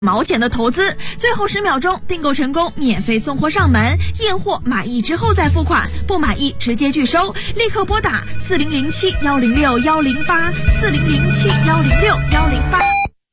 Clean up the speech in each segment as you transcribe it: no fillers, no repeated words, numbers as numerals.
毛钱的投资，最后10秒钟订购成功，免费送货上门，验货满意之后再付款，不满意直接拒收。立刻拨打4007-106-108，4007-106-108。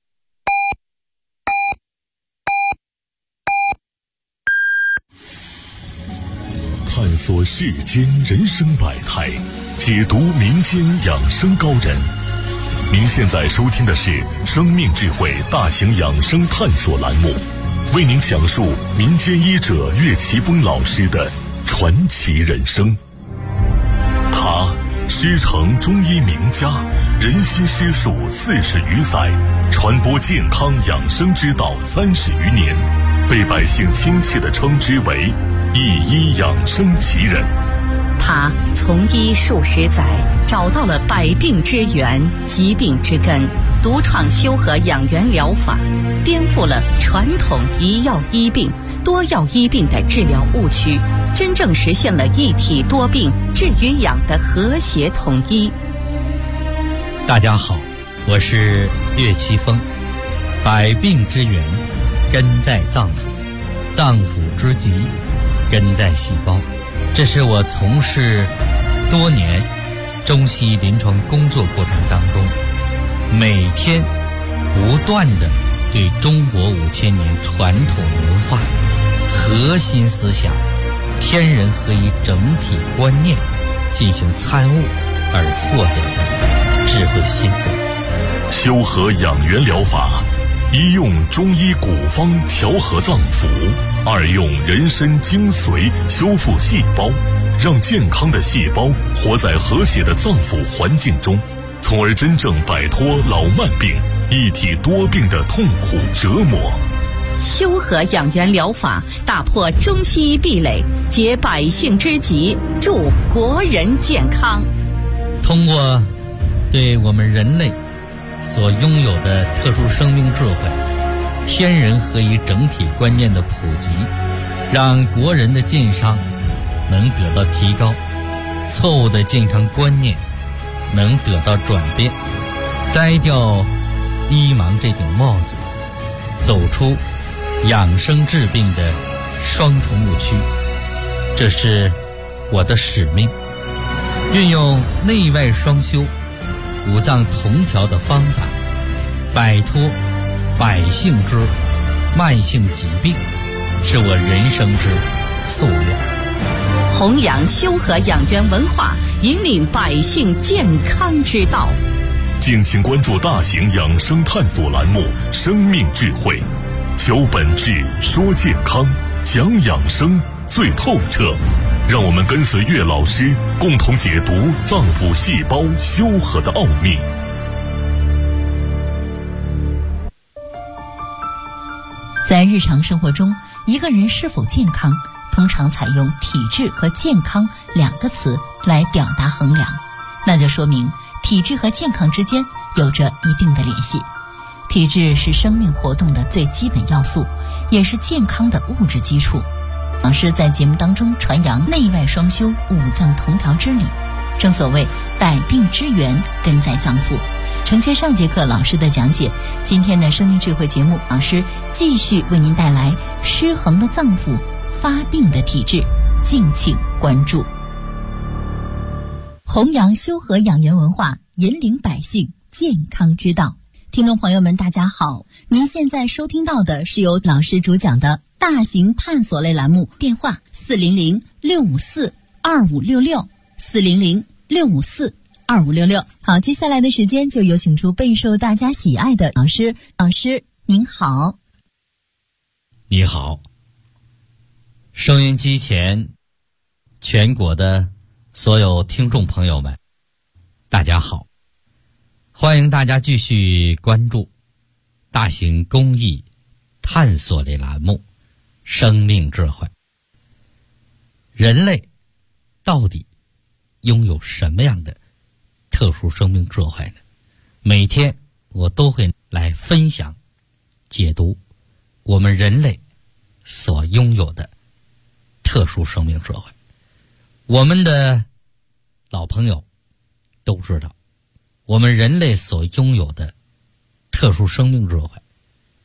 探索世间人生百态，解读民间养生高人。您现在收听的是生命智慧大型养生探索栏目，为您讲述民间医者岳奇峰老师的传奇人生。他师承中医名家，人心师术40余载，传播健康养生之道30余年，被百姓亲切地称之为一医养生奇人。 他从医数10载，找到了百病之源、疾病之根，独创修和养元疗法，颠覆了传统一药医病、多药医病的治疗误区，真正实现了一体多病、治与养的和谐统一。 大家好，我是岳奇峰。百病之源根在脏腑，脏腑之疾根在细胞。这是我从事多年中西医临床工作过程当中，每天不断地对中国5000年传统文化核心思想天人合一整体观念进行参悟而获得的智慧心得。 修和养元疗法，一用中医古方调和脏腑，二用人参精髓修复细胞，让健康的细胞活在和谐的脏腑环境中，从而真正摆脱老慢病、一体多病的痛苦折磨。 修和养元疗法打破中西医壁垒，解百姓之急，助国人健康。 通过对我们人类所拥有的特殊生命智慧、天人合一整体观念的普及，让国人的健康能得到提高，错误的健康观念能得到转变，摘掉医盲这顶帽子，走出养生治病的双重误区。这是我的使命，运用内外双修、五脏同调的方法，摆脱百姓之慢性疾病，是我人生之夙愿。 弘扬修和养元文化，引领百姓健康之道。 敬请关注大型养生探索栏目《生命智慧》，求本质，说健康，讲养生最透彻。让我们跟随岳老师，共同解读脏腑细胞修和的奥秘。 在日常生活中，一个人是否健康，通常采用体质和健康2个词来表达衡量，那就说明体质和健康之间有着一定的联系。体质是生命活动的最基本要素，也是健康的物质基础。老师在节目当中传扬内外双修、五脏同调之理，正所谓百病之源根在脏腑。承接上节课老师的讲解，今天的生命智慧节目，老师继续为您带来失衡的脏腑、发病的体质，敬请关注。弘扬修和养元文化，引领百姓健康之道。听众朋友们大家好，您现在收听到的是由老师主讲的大型探索类栏目，电话400-654-2566，400-654-2566。好，接下来的时间就有请出备受大家喜爱的老师。老师您好。 你好，收音机前全国的所有听众朋友们大家好，欢迎大家继续关注大型公益探索类栏目生命智慧。人类到底拥有什么样的特殊生命智慧呢？每天我都会来分享解读我们人类所拥有的特殊生命智慧。我们的老朋友都知道，我们人类所拥有的特殊生命智慧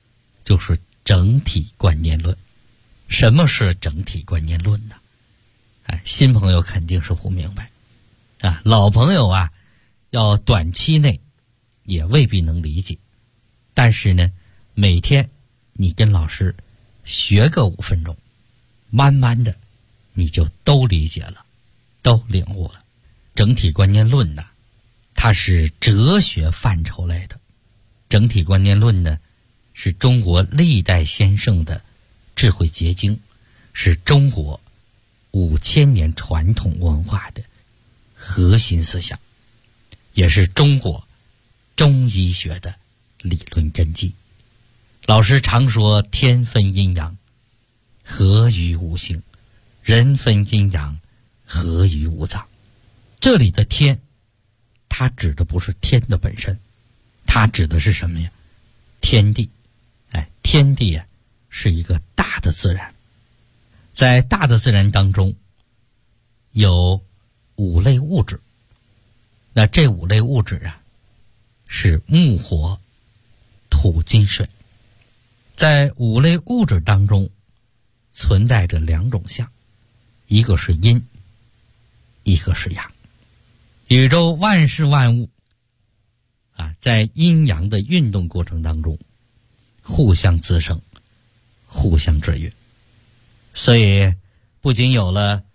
就是整体观念论。什么是整体观念论呢？新朋友肯定是不明白啊，老朋友啊，要短期内也未必能理解。但是呢，每天你跟老师学个5分钟，慢慢的你就都理解了，都领悟了。整体观念论呢，它是哲学范畴类的。整体观念论呢，是中国历代先圣的智慧结晶，是中国5000年传统文化的核心思想，也是中国中医学的理论根基。老师常说天分阴阳，合于五行；人分阴阳，合于五脏。这里的天，它指的不是天的本身，它指的是什么呀？天地。天地啊，是一个大的自然。在大的自然当中，有5类物质。那这5类物质啊，是木火土金水。在5类物质当中，存在着2种相，一个是阴，一个是阳。宇宙万事万物啊，在阴阳的运动过程当中，互相滋生，互相制约。所以不仅有了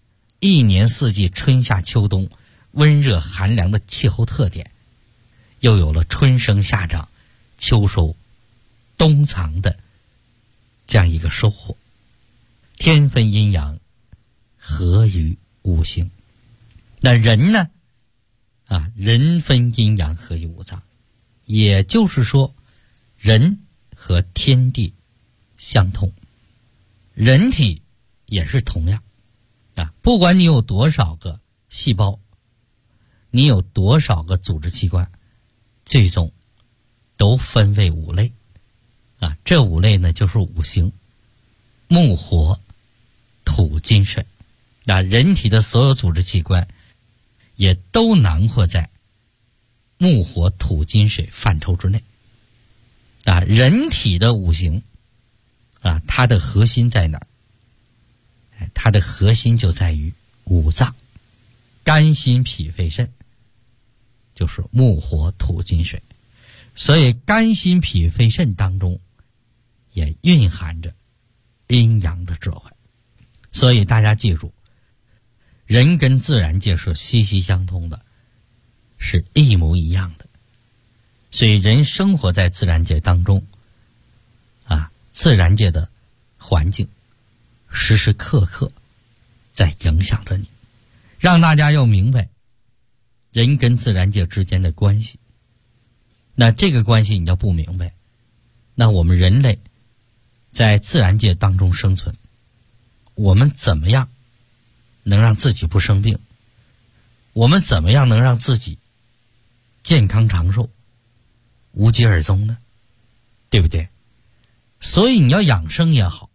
1年4季春夏秋冬温热寒凉的气候特点，又有了春生夏长秋收冬藏的这样一个收获。天分阴阳，合于五行。那人呢人分阴阳，合于五脏。也就是说，人和天地相通，人体也是同样不管你有多少个细胞，你有多少个组织器官，最终都分为5类这5类呢，就是五行：木火土金水。人体的所有组织器官也都囊括在木火土金水范畴之内人体的五行它的核心在哪儿？它的核心就在于五脏，肝心脾肺肾，就是木火土金水。所以肝心脾肺肾当中也蕴含着阴阳的智慧。所以大家记住，人跟自然界是息息相通的，是一模一样的。所以人生活在自然界当中自然界的环境时时刻刻在影响着你，让大家要明白人跟自然界之间的关系。那这个关系你要不明白，那我们人类在自然界当中生存，我们怎么样能让自己不生病？我们怎么样能让自己健康长寿，无疾而终呢？对不对？所以你要养生也好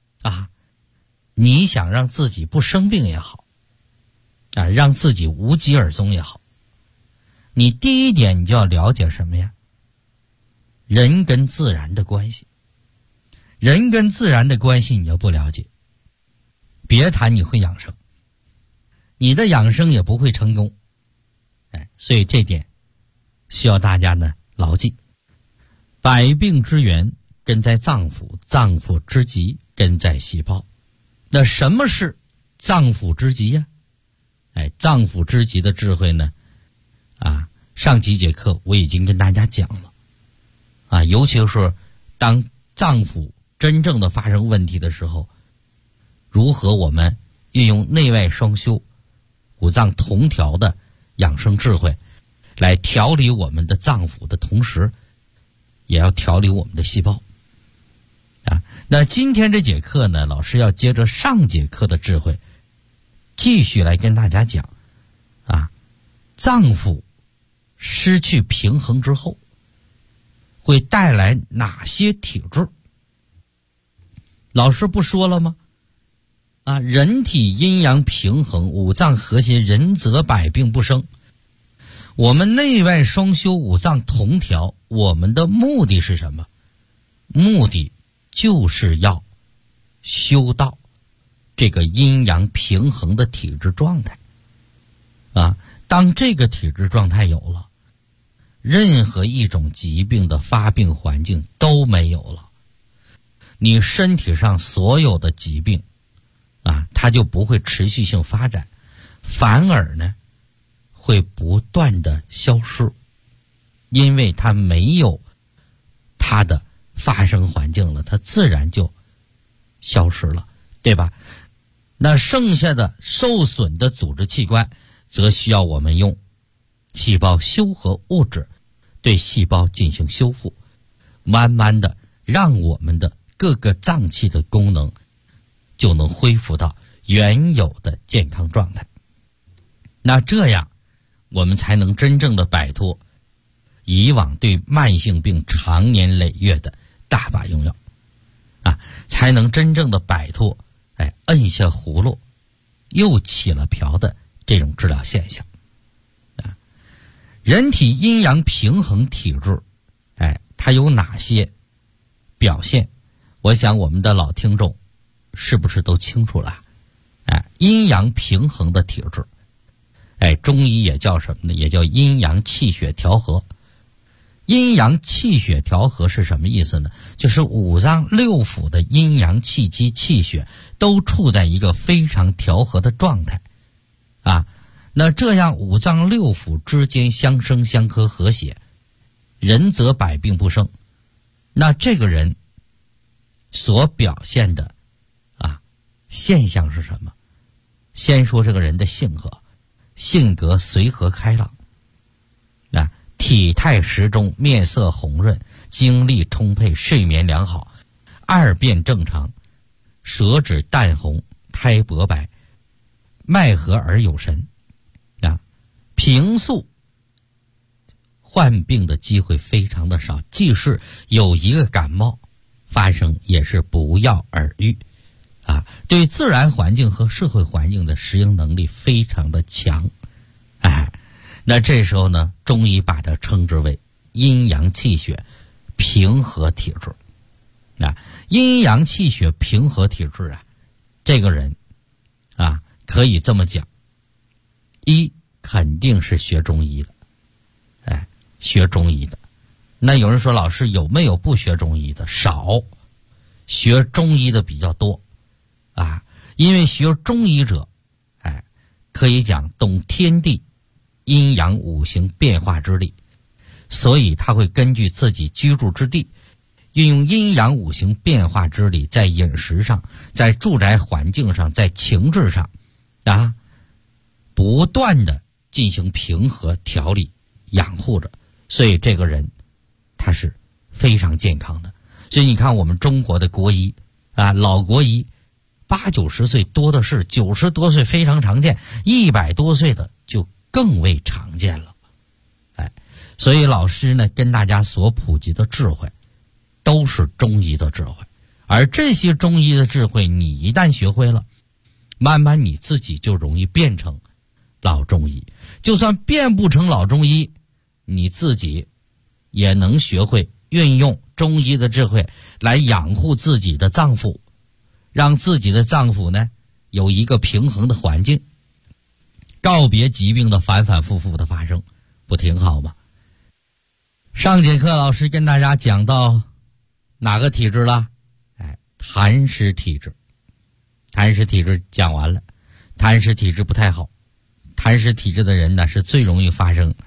你想让自己不生病也好让自己无疾而终也好，你第一点你就要了解什么呀？人跟自然的关系。人跟自然的关系你要不了解，别谈你会养生，你的养生也不会成功。所以这点需要大家呢牢记。百病之源根在脏腑，脏腑之极根在细胞。那什么是脏腑之极呀？脏腑之极的智慧呢上几节课我已经跟大家讲了尤其是当脏腑真正的发生问题的时候，如何我们运用内外双修、五脏同调的养生智慧来调理我们的脏腑的同时，也要调理我们的细胞那今天这节课呢，老师要接着上节课的智慧继续来跟大家讲脏腑失去平衡之后会带来哪些体质。老师不说了吗人体阴阳平衡，五脏和谐，人则百病不生。我们内外双修，五脏同调，我们的目的是什么？ 目的就是要修到这个阴阳平衡的体质状态啊。当这个体质状态有了，任何一种疾病的发病环境都没有了，你身体上所有的疾病啊，它就不会持续性发展，反而呢会不断的消失，因为它没有它的发生环境了，它自然就消失了，对吧？那剩下的受损的组织器官则需要我们用细胞修合物质对细胞进行修复，慢慢的让我们的各个脏器的功能就能恢复到原有的健康状态。那这样我们才能真正的摆脱以往对慢性病长年累月的大把用药啊，才能真正的摆脱摁下葫芦又起了瓢的这种治疗现象啊。人体阴阳平衡体质它有哪些表现？我想我们的老听众是不是都清楚了？阴阳平衡的体质中医也叫什么呢？也叫阴阳气血调和。阴阳气血调和是什么意思呢？就是五脏六腑的阴阳气机气血都处在一个非常调和的状态啊。那这样五脏六腑之间相生相克和谐，人则百病不生。那这个人所表现的现象是什么？先说这个人的性格随和开朗，体态适中，面色红润，精力充沛，睡眠良好，二便正常，舌质淡红，苔薄白，脉和而有神平素患病的机会非常的少，即使有一个感冒发生也是不药而愈对自然环境和社会环境的适应能力非常的强那这时候呢，中医把它称之为阴阳气血平和体质阴阳气血平和体质这个人可以这么讲，一肯定是学中医的学中医的。那有人说老师有没有不学中医的？少，学中医的比较多因为学中医者可以讲懂天地阴阳五行变化之力，所以他会根据自己居住之地，运用阴阳五行变化之力，在饮食上，在住宅环境上，在情志上不断的进行平和调理养护着，所以这个人他是非常健康的。所以你看我们中国的国医老国医80-90岁多的是，90多岁非常常见，100多岁的就更为常见了所以老师呢跟大家所普及的智慧都是中医的智慧，而这些中医的智慧你一旦学会了，慢慢你自己就容易变成老中医。就算变不成老中医，你自己也能学会运用中医的智慧来养护自己的脏腑，让自己的脏腑呢有一个平衡的环境，告别疾病的反反复复的发生，不挺好吗？上节课老师跟大家讲到哪个体质了？痰湿体质。痰湿体质讲完了，痰湿体质不太好，痰湿体质的人呢是最容易发生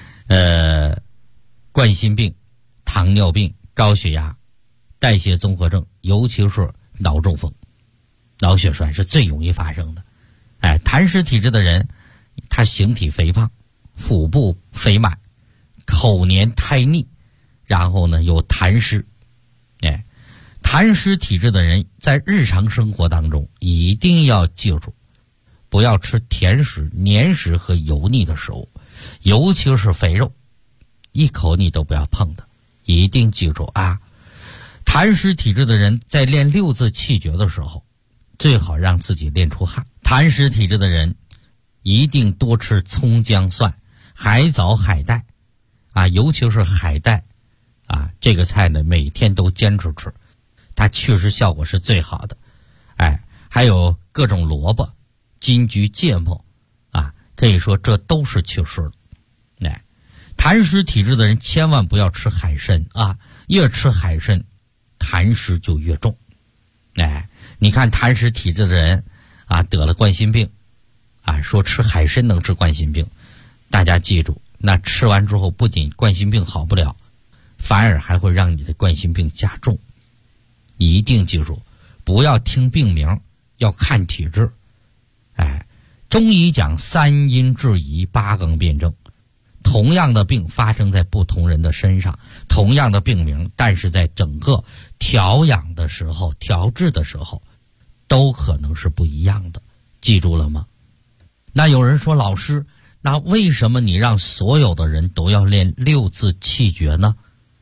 冠心病、糖尿病、高血压、代谢综合症，尤其是脑中风、脑血栓是最容易发生的。痰湿体质的人他形体肥胖，腹部肥满，口黏苔腻，然后呢有痰湿。痰湿体质的人在日常生活当中一定要记住，不要吃甜食、黏食和油腻的食物，尤其是肥肉，一口你都不要碰的，一定记住痰湿体质的人在练6字气诀的时候，最好让自己练出汗。痰湿体质的人一定多吃葱姜蒜、海藻海带尤其是海带这个菜呢每天都坚持吃，它祛湿效果是最好的。还有各种萝卜、金桔、芥末可以说这都是祛湿的。痰湿体质的人千万不要吃海参越吃海参痰湿就越重。你看痰湿体质的人得了冠心病说吃海参能治冠心病，大家记住，那吃完之后不仅冠心病好不了，反而还会让你的冠心病加重。一定记住，不要听病名，要看体质。中医讲3阴治宜8纲辩证，同样的病发生在不同人的身上，同样的病名，但是在整个调养的时候、调治的时候都可能是不一样的，记住了吗？那有人说，老师，那为什么你让所有的人都要练6字气诀呢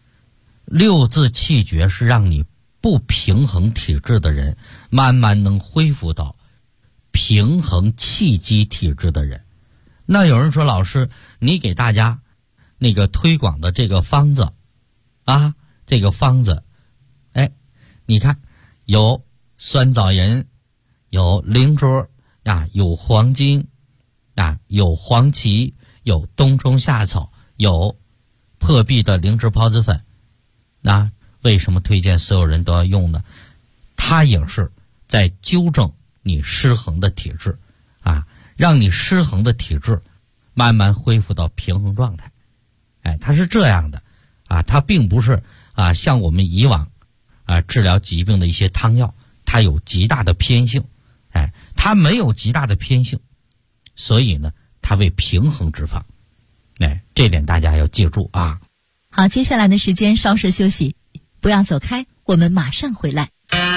？6字气诀是让你不平衡体质的人慢慢能恢复到平衡气机体质的人。那有人说，老师，你给大家那个推广的这个方子这个方子你看有酸枣仁，有灵芝有黄金有黄芪，有冬虫夏草，有破壁的灵芝孢子粉。为什么推荐所有人都要用呢？它也是在纠正你失衡的体质让你失衡的体质慢慢恢复到平衡状态。它是这样的它并不是像我们以往治疗疾病的一些汤药，它有极大的偏性。它没有极大的偏性，所以呢它为平衡脂肪。这点大家要记住好，接下来的时间稍事休息，不要走开，我们马上回来。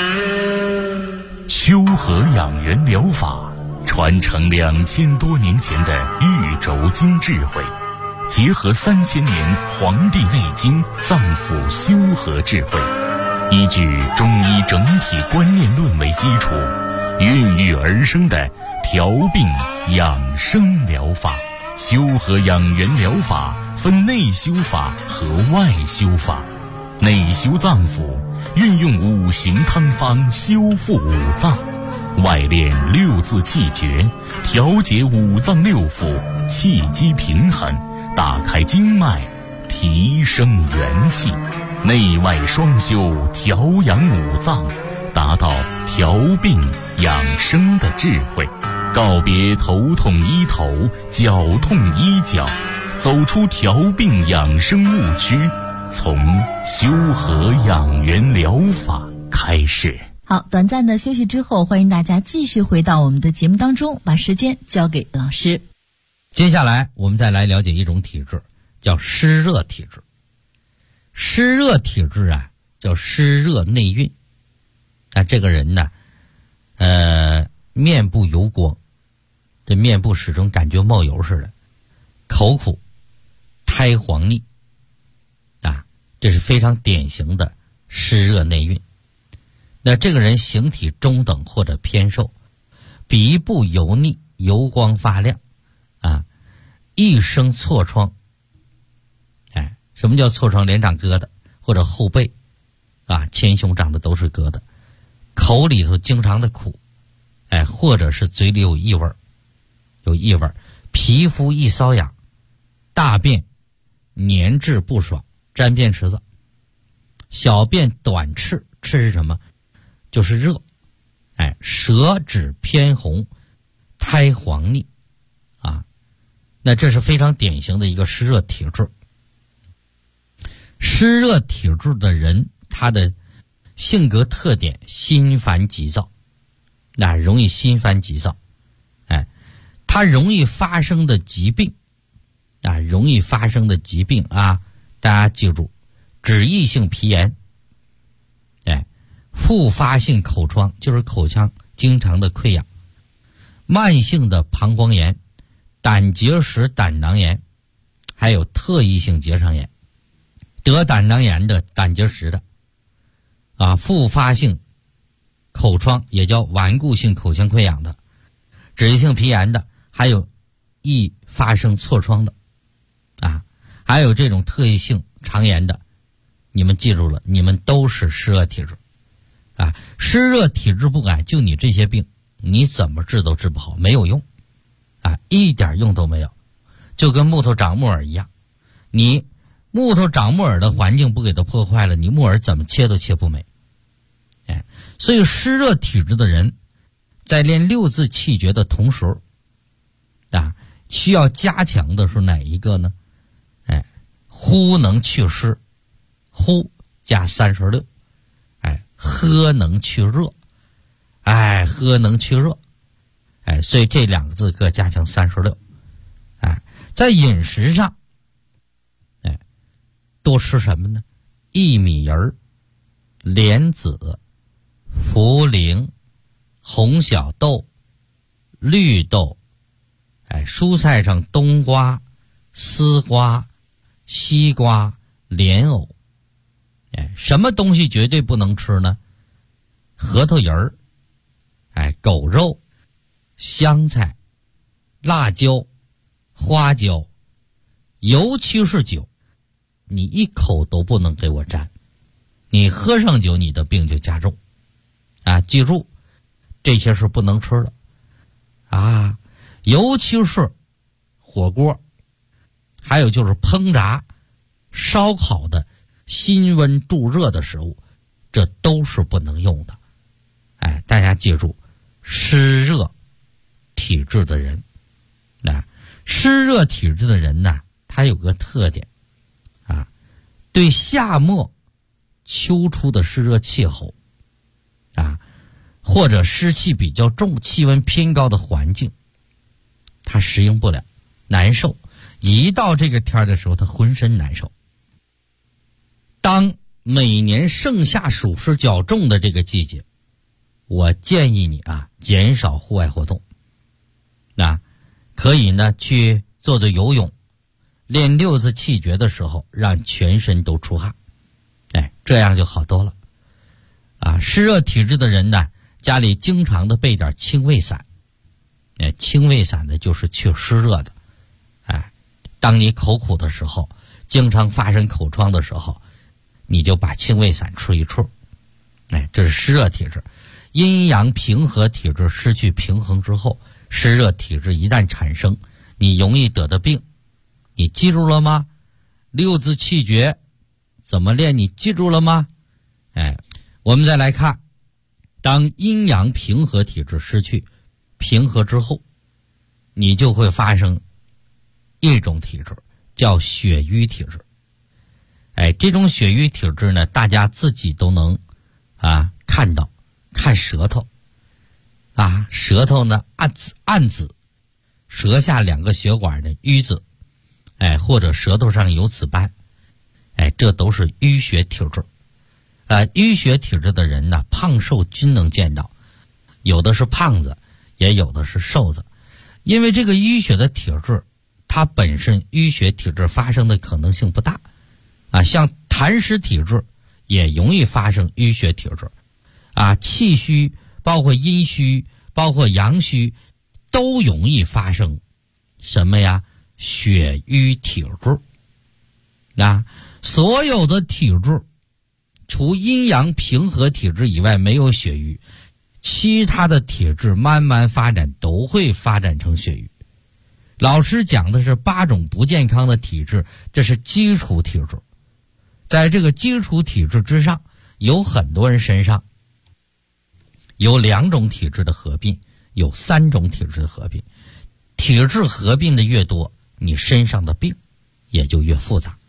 修和养元疗法传承2000多年前的玉轴经智慧，结合3000年《黄帝内经》脏腑修和智慧，依据中医整体观念论为基础，孕育而生的调病养生疗法。修和养元疗法分内修法和外修法。内修脏腑，运用5行汤方修复五脏；外练6字气诀，调节五脏六腑，气机平衡，打开经脉，提升元气。内外双修，调养五脏，达到调病养生的智慧。告别头痛医头，脚痛医脚，走出调病养生误区，从修和养元疗法开始。 好，短暂的休息之后，欢迎大家继续回到我们的节目当中，把时间交给老师。 接下来我们再来了解一种体质，叫湿热体质。湿热体质叫湿热内蕴。这个人呢面部油光，这面部始终感觉冒油似的，口苦，苔黄腻这是非常典型的湿热内蕴。那这个人形体中等或者偏瘦，鼻部油腻，油光发亮一生痤疮。什么叫痤疮？脸长疙瘩，或者后背前胸长的都是疙瘩，口里头经常的苦，或者是嘴里有异味，皮肤易瘙痒，大便粘滞不爽，沾便池子，小便短赤，赤是什么？就是热，舌质偏红，苔黄腻那这是非常典型的一个湿热体质。湿热体质的人，他的性格特点心烦急躁，容易心烦急躁，他容易发生的疾病大家记住，脂溢性皮炎，复发性口疮，就是口腔经常的溃疡，慢性的膀胱炎，胆结石、胆囊炎，还有特异性结肠炎。得胆囊炎的、胆结石的复发性口疮，也叫顽固性口腔溃疡的，脂溢性皮炎的，还有易发生痤疮的还有这种特异性肠炎的， 你们记住了，你们都是湿热体质啊，湿热体质不改，就你这些病你怎么治都治不好，没有用啊，一点用都没有，就跟木头长木耳一样，你木头长木耳的环境不给它破坏了，你木耳怎么切都切不美。所以湿热体质的人在练六字气诀的同时啊，需要加强的是哪一个呢？呼能祛湿，呼加36，喝能去热，喝能去热，所以这2个字各加强36。在饮食上，多吃什么呢？薏米仁、莲子、茯苓、红小豆、绿豆，蔬菜上冬瓜、丝瓜、西瓜、莲藕。什么东西绝对不能吃呢？核桃仁儿，狗肉、香菜、辣椒、花椒，尤其是酒，你一口都不能给我沾，你喝上酒你的病就加重记住这些是不能吃的尤其是火锅，还有就是烹炸烧烤的辛温助热的食物，这都是不能用的。大家记住，湿热体质的人湿热体质的人呢，他有个特点对夏末秋初的湿热气候或者湿气比较重、气温偏高的环境，他适应不了，难受。一到这个天的时候，他浑身难受。当每年盛夏暑湿较重的这个季节，我建议你减少户外活动。可以呢去做做游泳，练六字气诀的时候让全身都出汗，这样就好多了。湿热体质的人呢，家里经常的备点清胃散。清胃散的就是去湿热的。当你口苦的时候，经常发生口疮的时候，你就把清胃散吃一吃。这是湿热体质。阴阳平和体质失去平衡之后，湿热体质一旦产生，你容易得的病，你记住了吗？六字气诀怎么练，你记住了吗？我们再来看，当阴阳平和体质失去平和之后，你就会发生一种体质，叫血瘀体质。这种血瘀体质呢，大家自己都能看到，看舌头舌头呢暗紫，舌下2个血管的瘀紫，或者舌头上有紫斑，这都是淤血体质。淤血体质的人呢，胖瘦均能见到，有的是胖子，也有的是瘦子。因为这个淤血的体质，它本身淤血体质发生的可能性不大像痰湿体质也容易发生淤血体质气虚，包括阴虚，包括阳虚，都容易发生什么呀？血瘀体质。所有的体质除阴阳平和体质以外没有血瘀，其他的体质慢慢发展都会发展成血瘀。老师讲的是8种不健康的体质，这是基础体质。在这个基础体质之上，有很多人身上有2种体质的合并，有3种体质的合并。体质合并的越多，你身上的病也就越复杂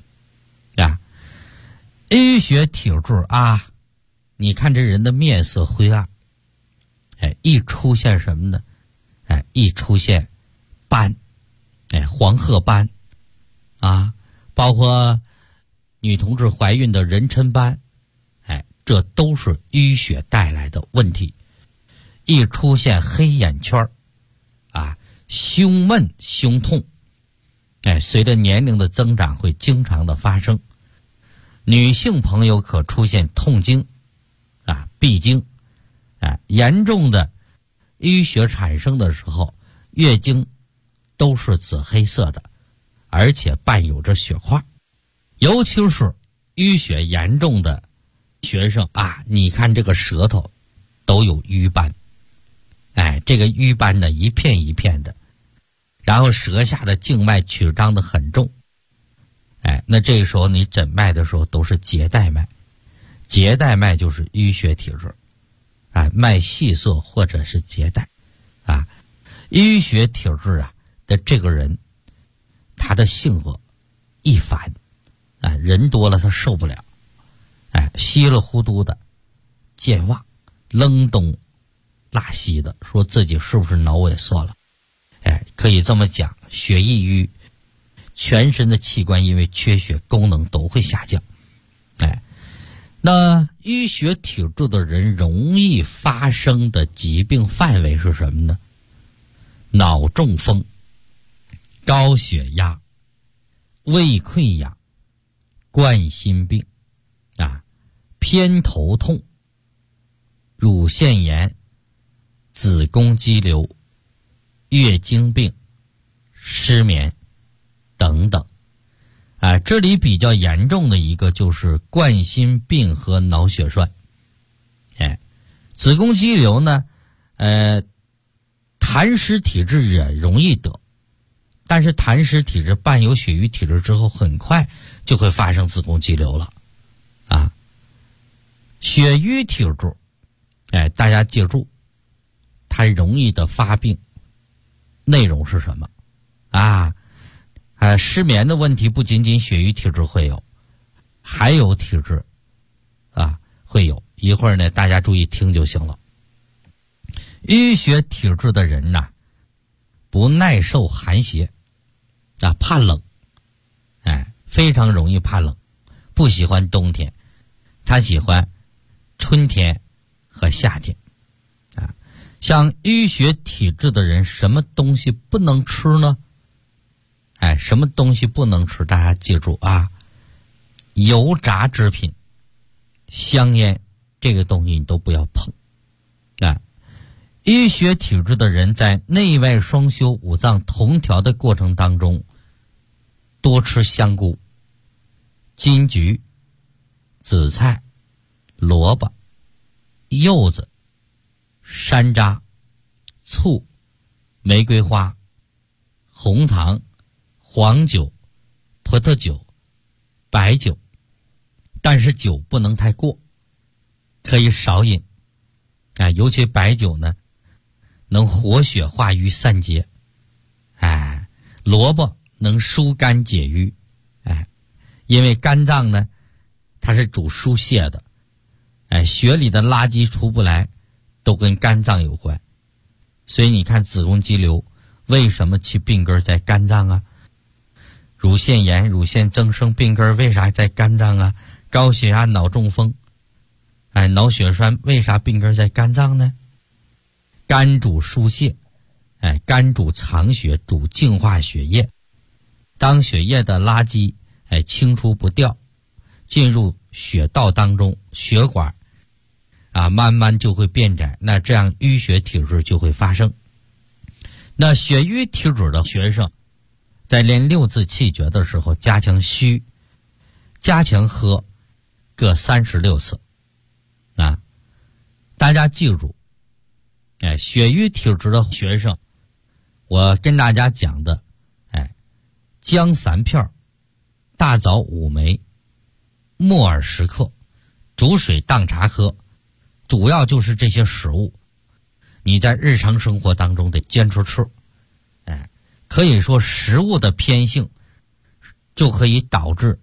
淤血体质你看这人的面色灰暗，一出现什么呢？一出现斑，黄褐斑包括女同志怀孕的妊娠斑，这都是淤血带来的问题。一出现黑眼圈胸闷胸痛，随着年龄的增长会经常的发生。女性朋友可出现痛经闭经严重的淤血产生的时候，月经都是紫黑色的，而且伴有着血块。尤其是淤血严重的学生啊，你看这个舌头都有瘀斑，这个瘀斑呢一片一片的，然后舌下的静脉曲张的很重，那这个时候你诊脉的时候都是结带脉，结带脉就是淤血体质，脉细涩或者是结带，淤血体质的这个人，他的性格易烦，人多了他受不了，稀里糊涂的，健忘，扔东拉西的，说自己是不是脑萎缩了？可以这么讲，血易瘀，全身的器官因为缺血，功能都会下降。那淤血体质的人容易发生的疾病范围是什么呢？脑中风、高血压、胃溃疡、冠心病偏头痛、乳腺炎、子宫肌瘤、月经病、失眠等等。这里比较严重的一个就是冠心病和脑血栓。子宫肌瘤呢，痰湿体质也容易得，但是痰湿体质伴有血瘀体质之后，很快就会发生子宫肌瘤了。血瘀体质，大家记住，它容易的发病内容是什么？失眠的问题不仅仅血瘀体质会有，还有体质会有。一会儿呢，大家注意听就行了。淤血体质的人不耐受寒邪怕冷，非常容易怕冷，不喜欢冬天，他喜欢春天和夏天。像淤血体质的人，什么东西不能吃呢？什么东西不能吃？大家记住油炸制品、香烟这个东西你都不要碰。淤血体质的人在内外双修、五脏同调的过程当中，多吃香菇、金桔、紫菜、萝卜、柚子、山楂、醋、玫瑰花、红糖、黄酒、葡萄酒、白酒，但是酒不能太过，可以少饮。尤其白酒呢，能活血化瘀散结。萝卜能疏肝解郁。因为肝脏呢，它是主疏泄的。血里的垃圾出不来，都跟肝脏有关。所以你看子宫肌瘤为什么其病根在肝脏乳腺炎、乳腺增生病根为啥在肝脏高血压、脑中风、脑血栓为啥病根在肝脏呢？肝主疏泄，肝主藏血，主净化血液。当血液的垃圾清除不掉，进入血道当中，血管慢慢就会变窄，那这样淤血体质就会发生。那血瘀体质的学生在练六字气诀的时候，加强虚，加强喝，各36次。大家记住，血瘀体质的学生，我跟大家讲的，姜3片，大枣5枚，木耳10克，煮水当茶喝，主要就是这些食物，你在日常生活当中得坚持吃。可以说食物的偏性就可以导致